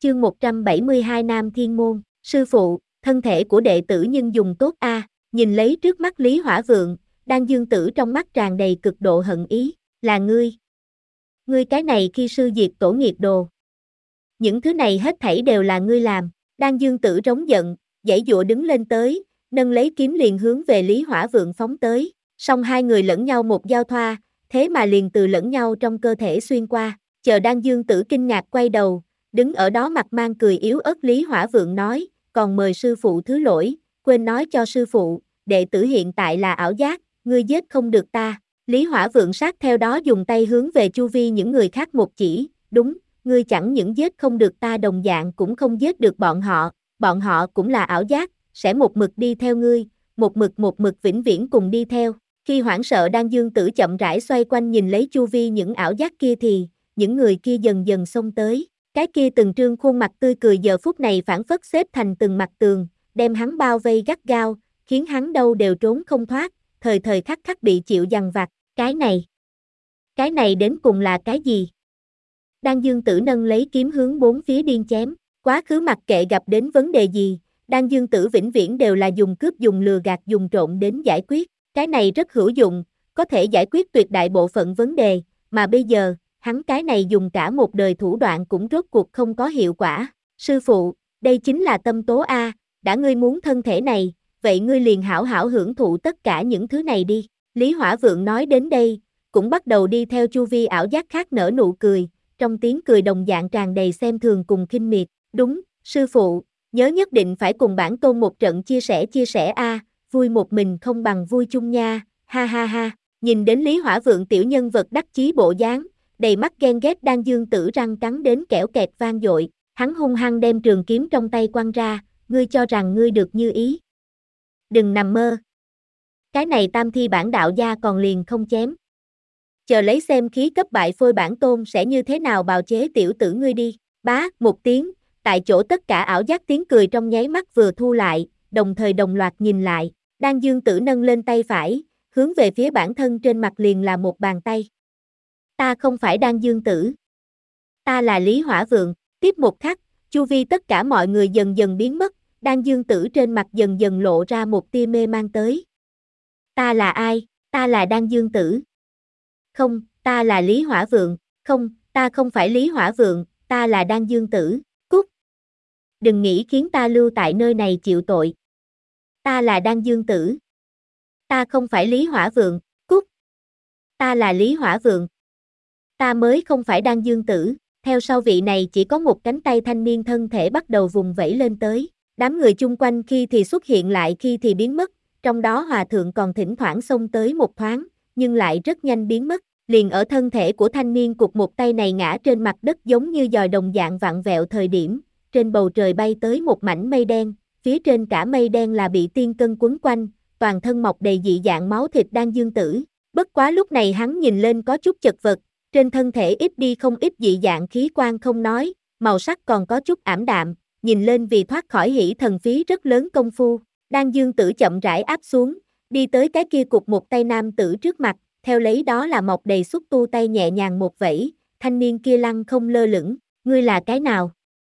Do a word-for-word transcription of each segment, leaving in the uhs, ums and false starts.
Chương một trăm bảy mươi hai Nam Thiên Môn, sư phụ, thân thể của đệ tử nhưng dùng tốt a. À. Nhìn lấy trước mắt Lý Hỏa Vượng, Đan Dương Tử trong mắt tràn đầy cực độ hận ý, là ngươi. Ngươi cái này khi sư diệt tổ nghiệp đồ. Những thứ này hết thảy đều là ngươi làm. Đan Dương Tử trống giận, giãy giụa đứng lên tới, nâng lấy kiếm liền hướng về Lý Hỏa Vượng phóng tới, song hai người lẫn nhau một giao thoa, thế mà liền từ lẫn nhau trong cơ thể xuyên qua, chờ Đan Dương Tử kinh ngạc quay đầu, đứng ở đó mặt mang cười yếu ớt Lý Hỏa Vượng nói, còn mời sư phụ thứ lỗi, quên nói cho sư phụ, đệ tử hiện tại là ảo giác, ngươi giết không được ta. Lý Hỏa Vượng sát theo đó dùng tay hướng về chu vi những người khác một chỉ, đúng, ngươi chẳng những giết không được ta đồng dạng cũng không giết được bọn họ, bọn họ cũng là ảo giác, sẽ một mực đi theo ngươi, một mực một mực vĩnh viễn cùng đi theo. Khi hoảng sợ Đan Dương Tử chậm rãi xoay quanh nhìn lấy chu vi những ảo giác kia thì, những người kia dần dần xông tới, cái kia từng trương khuôn mặt tươi cười giờ phút này phản phất xếp thành từng mặt tường, đem hắn bao vây gắt gao, khiến hắn đâu đều trốn không thoát, thời thời khắc khắc bị chịu dằn vặt, cái này, cái này đến cùng là cái gì? Đan Dương Tử nâng lấy kiếm hướng bốn phía điên chém, quá khứ mặc kệ gặp đến vấn đề gì, Đan Dương Tử vĩnh viễn đều là dùng cướp dùng lừa gạt dùng trộm đến giải quyết, cái này rất hữu dụng, có thể giải quyết tuyệt đại bộ phận vấn đề, mà bây giờ, hắn cái này dùng cả một đời thủ đoạn cũng rốt cuộc không có hiệu quả. Sư phụ, đây chính là tâm tố A, đã ngươi muốn thân thể này, vậy ngươi liền hảo hảo hưởng thụ tất cả những thứ này đi. Lý Hỏa Vượng nói đến đây, cũng bắt đầu đi theo chu vi ảo giác khác nở nụ cười, trong tiếng cười đồng dạng tràn đầy xem thường cùng khinh miệt. Đúng, sư phụ, nhớ nhất định phải cùng bản tôn một trận chia sẻ chia sẻ A, vui một mình không bằng vui chung nha, ha ha ha. Nhìn đến Lý Hỏa Vượng tiểu nhân vật đắc chí bộ dáng, đầy mắt ghen ghét Đan Dương Tử răng cắn đến kẽo kẹt vang dội, hắn hung hăng đem trường kiếm trong tay quăng ra, ngươi cho rằng ngươi được như ý. Đừng nằm mơ. Cái này tam thi bản đạo gia còn liền không chém. Chờ lấy xem khí cấp bại phôi bản tôn sẽ như thế nào bào chế tiểu tử ngươi đi. Bá, một tiếng, tại chỗ tất cả ảo giác tiếng cười trong nháy mắt vừa thu lại, đồng thời đồng loạt nhìn lại, Đan Dương Tử nâng lên tay phải, hướng về phía bản thân trên mặt liền là một bàn tay. Ta không phải Đan Dương Tử. Ta là Lý Hỏa Vượng. Tiếp một khắc, chu vi tất cả mọi người dần dần biến mất, Đan Dương Tử trên mặt dần dần lộ ra một tia mê mang tới. Ta là ai? Ta là Đan Dương Tử. Không, ta là Lý Hỏa Vượng. Không, ta không phải Lý Hỏa Vượng, ta là Đan Dương Tử. Cút! Đừng nghĩ khiến ta lưu tại nơi này chịu tội. Ta là Đan Dương Tử. Ta không phải Lý Hỏa Vượng. Cút! Ta là Lý Hỏa Vượng. Ta mới không phải Đan Dương Tử. Theo sau vị này chỉ có một cánh tay thanh niên thân thể bắt đầu vùng vẫy lên tới. Đám người chung quanh khi thì xuất hiện lại khi thì biến mất, trong đó hòa thượng còn thỉnh thoảng xông tới một thoáng, nhưng lại rất nhanh biến mất, liền ở thân thể của thanh niên cụt một tay này ngã trên mặt đất giống như dòi đồng dạng vặn vẹo thời điểm, trên bầu trời bay tới một mảnh mây đen, phía trên cả mây đen là bị tiên cân quấn quanh, toàn thân mọc đầy dị dạng máu thịt Đan Dương Tử. Bất quá lúc này hắn nhìn lên có chút chật vật, trên thân thể ít đi không ít dị dạng khí quan không nói, màu sắc còn có chút ảm đạm, nhìn lên vì thoát khỏi hỷ thần phí rất lớn công phu. Đan Dương Tử chậm rãi áp xuống, đi tới cái kia cục một tay nam tử trước mặt, theo lấy đó là mọc đầy xúc tu tay nhẹ nhàng một vẫy, thanh niên kia lăng không lơ lửng, ngươi là cái nào?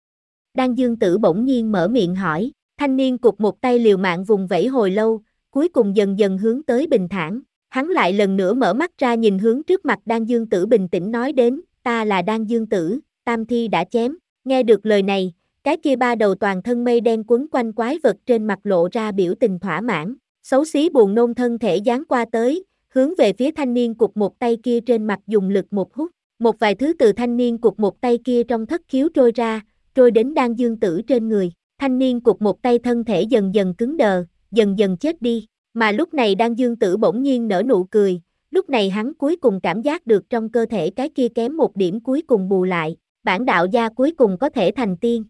Đan Dương Tử bỗng nhiên mở miệng hỏi, thanh niên cục một tay liều mạng vùng vẫy hồi lâu, cuối cùng dần dần hướng tới bình thản, hắn lại lần nữa mở mắt ra nhìn hướng trước mặt Đan Dương Tử bình tĩnh nói đến, ta là Đan Dương Tử, tam thi đã chém, nghe được lời này, cái kia ba đầu toàn thân mây đen quấn quanh quái vật trên mặt lộ ra biểu tình thỏa mãn, xấu xí buồn nôn thân thể giáng qua tới, hướng về phía thanh niên cục một tay kia trên mặt dùng lực một hút, một vài thứ từ thanh niên cục một tay kia trong thất khiếu trôi ra, trôi đến Đan Dương Tử trên người, thanh niên cục một tay thân thể dần dần cứng đờ, dần dần chết đi, mà lúc này Đan Dương Tử bỗng nhiên nở nụ cười, lúc này hắn cuối cùng cảm giác được trong cơ thể cái kia kém một điểm cuối cùng bù lại, bản đạo gia cuối cùng có thể thành tiên.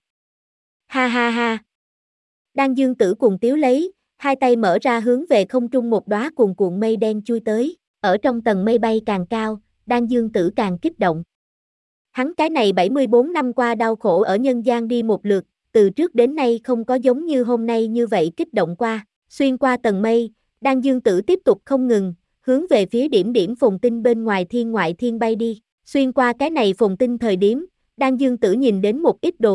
Ha ha ha. Đan Dương Tử cuồng tiếu lấy, hai tay mở ra hướng về không trung một đóa cuồn cuộn mây đen chui tới, ở trong tầng mây bay càng cao, Đan Dương Tử càng kích động. Hắn cái này bảy mươi bốn năm qua đau khổ ở nhân gian đi một lượt, từ trước đến nay không có giống như hôm nay như vậy kích động qua, xuyên qua tầng mây, Đan Dương Tử tiếp tục không ngừng, hướng về phía điểm điểm phồn tinh bên ngoài thiên ngoại thiên bay đi, xuyên qua cái này phồn tinh thời điểm, Đan Dương Tử nhìn đến một ít đồ vật,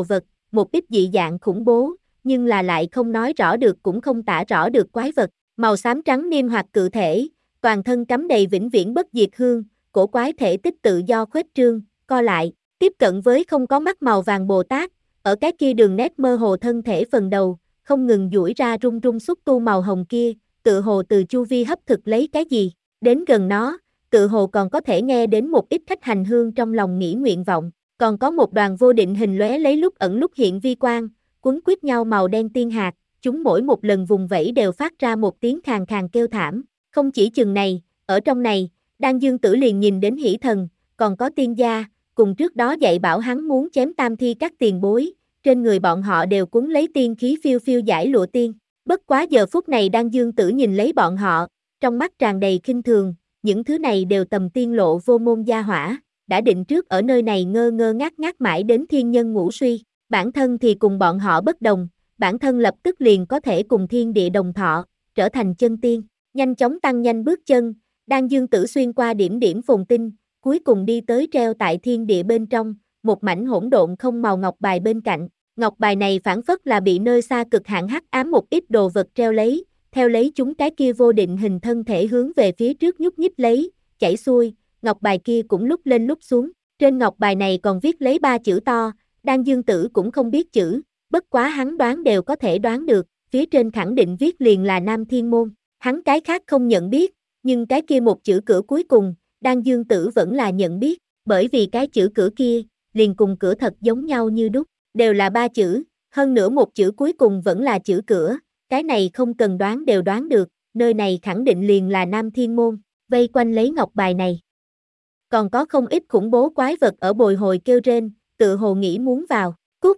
một ít dị dạng khủng bố, nhưng là lại không nói rõ được cũng không tả rõ được quái vật, màu xám trắng niêm hoạt cự thể, toàn thân cắm đầy vĩnh viễn bất diệt hương, cổ quái thể tích tự do khuếch trương, co lại, tiếp cận với không có mắt màu vàng Bồ Tát, ở cái kia đường nét mơ hồ thân thể phần đầu, không ngừng duỗi ra rung rung xúc tu màu hồng kia, tự hồ từ chu vi hấp thực lấy cái gì, đến gần nó, tự hồ còn có thể nghe đến một ít khách hành hương trong lòng nghĩ nguyện vọng, còn có một đoàn vô định hình lóe lấy lúc ẩn lúc hiện vi quang, quấn quýt nhau màu đen tiên hạt, chúng mỗi một lần vùng vẫy đều phát ra một tiếng khàn khàn kêu thảm, không chỉ chừng này, ở trong này, Đan Dương Tử liền nhìn đến hỷ thần, còn có tiên gia, cùng trước đó dạy bảo hắn muốn chém tam thi các tiền bối, trên người bọn họ đều cuốn lấy tiên khí phiêu phiêu giải lụa tiên, bất quá giờ phút này Đan Dương Tử nhìn lấy bọn họ, trong mắt tràn đầy khinh thường, những thứ này đều tầm tiên lộ vô môn gia hỏa, đã định trước ở nơi này ngơ ngơ ngác ngác mãi đến thiên nhân ngũ suy, bản thân thì cùng bọn họ bất đồng, bản thân lập tức liền có thể cùng thiên địa đồng thọ, trở thành chân tiên, nhanh chóng tăng nhanh bước chân, Đan Dương Tử xuyên qua điểm điểm phồn tinh, cuối cùng đi tới treo tại thiên địa bên trong, một mảnh hỗn độn không màu ngọc bài bên cạnh, ngọc bài này phản phất là bị nơi xa cực hạn hắc ám một ít đồ vật treo lấy, theo lấy chúng cái kia vô định hình thân thể hướng về phía trước nhúc nhích lấy, chảy xuôi, ngọc bài kia cũng lúc lên lúc xuống, trên ngọc bài này còn viết lấy ba chữ to, Đan Dương Tử cũng không biết chữ, bất quá hắn đoán đều có thể đoán được, phía trên khẳng định viết liền là Nam Thiên Môn, hắn cái khác không nhận biết, nhưng cái kia một chữ cửa cuối cùng, Đan Dương Tử vẫn là nhận biết, bởi vì cái chữ cửa kia, liền cùng cửa thật giống nhau như đúc, đều là ba chữ, hơn nữa một chữ cuối cùng vẫn là chữ cửa, cái này không cần đoán đều đoán được, nơi này khẳng định liền là Nam Thiên Môn, vây quanh lấy ngọc bài này. Còn có không ít khủng bố quái vật ở bồi hồi kêu rên, tự hồ nghĩ muốn vào, cút.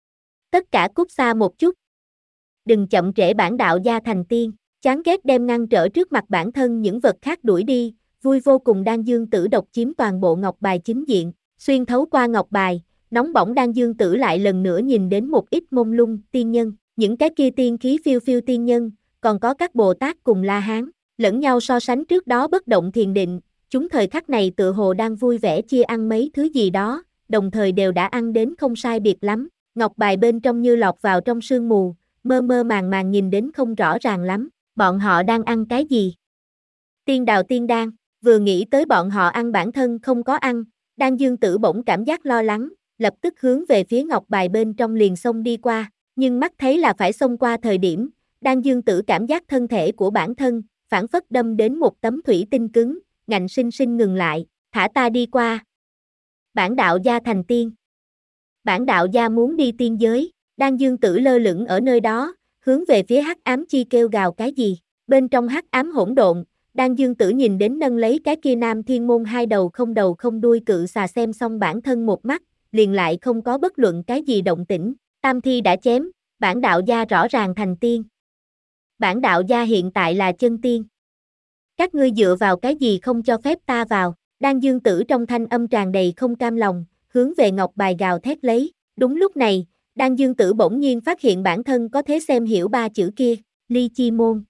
Tất cả cút xa một chút. Đừng chậm trễ bản đạo gia thành tiên, chán ghét đem ngăn trở trước mặt bản thân những vật khác đuổi đi, vui vô cùng Đan Dương Tử độc chiếm toàn bộ ngọc bài chính diện, xuyên thấu qua ngọc bài, nóng bỏng Đan Dương Tử lại lần nữa nhìn đến một ít mông lung tiên nhân, những cái kia tiên khí phiêu phiêu tiên nhân, còn có các Bồ Tát cùng La Hán, lẫn nhau so sánh trước đó bất động thiền định, chúng thời khắc này tự hồ đang vui vẻ chia ăn mấy thứ gì đó, đồng thời đều đã ăn đến không sai biệt lắm, ngọc bài bên trong như lọt vào trong sương mù, mơ mơ màng màng nhìn đến không rõ ràng lắm, bọn họ đang ăn cái gì? Tiên đào tiên đan, vừa nghĩ tới bọn họ ăn bản thân không có ăn, Đan Dương Tử bỗng cảm giác lo lắng, lập tức hướng về phía ngọc bài bên trong liền xông đi qua, nhưng mắt thấy là phải xông qua thời điểm, Đan Dương Tử cảm giác thân thể của bản thân, phản phất đâm đến một tấm thủy tinh cứng, ngạnh sinh sinh ngừng lại, thả ta đi qua. Bản đạo gia thành tiên. Bản đạo gia muốn đi tiên giới, Đan Dương Tử lơ lửng ở nơi đó, hướng về phía hắc ám chi kêu gào cái gì, bên trong hắc ám hỗn độn, Đan Dương Tử nhìn đến nâng lấy cái kia Nam Thiên Môn hai đầu không đầu không đuôi cự xà xem xong bản thân một mắt, liền lại không có bất luận cái gì động tĩnh, tam thi đã chém, bản đạo gia rõ ràng thành tiên. Bản đạo gia hiện tại là chân tiên. Các ngươi dựa vào cái gì không cho phép ta vào, Đan Dương Tử trong thanh âm tràn đầy không cam lòng, hướng về ngọc bài gào thét lấy, đúng lúc này, Đan Dương Tử bỗng nhiên phát hiện bản thân có thể xem hiểu ba chữ kia, ly chi môn,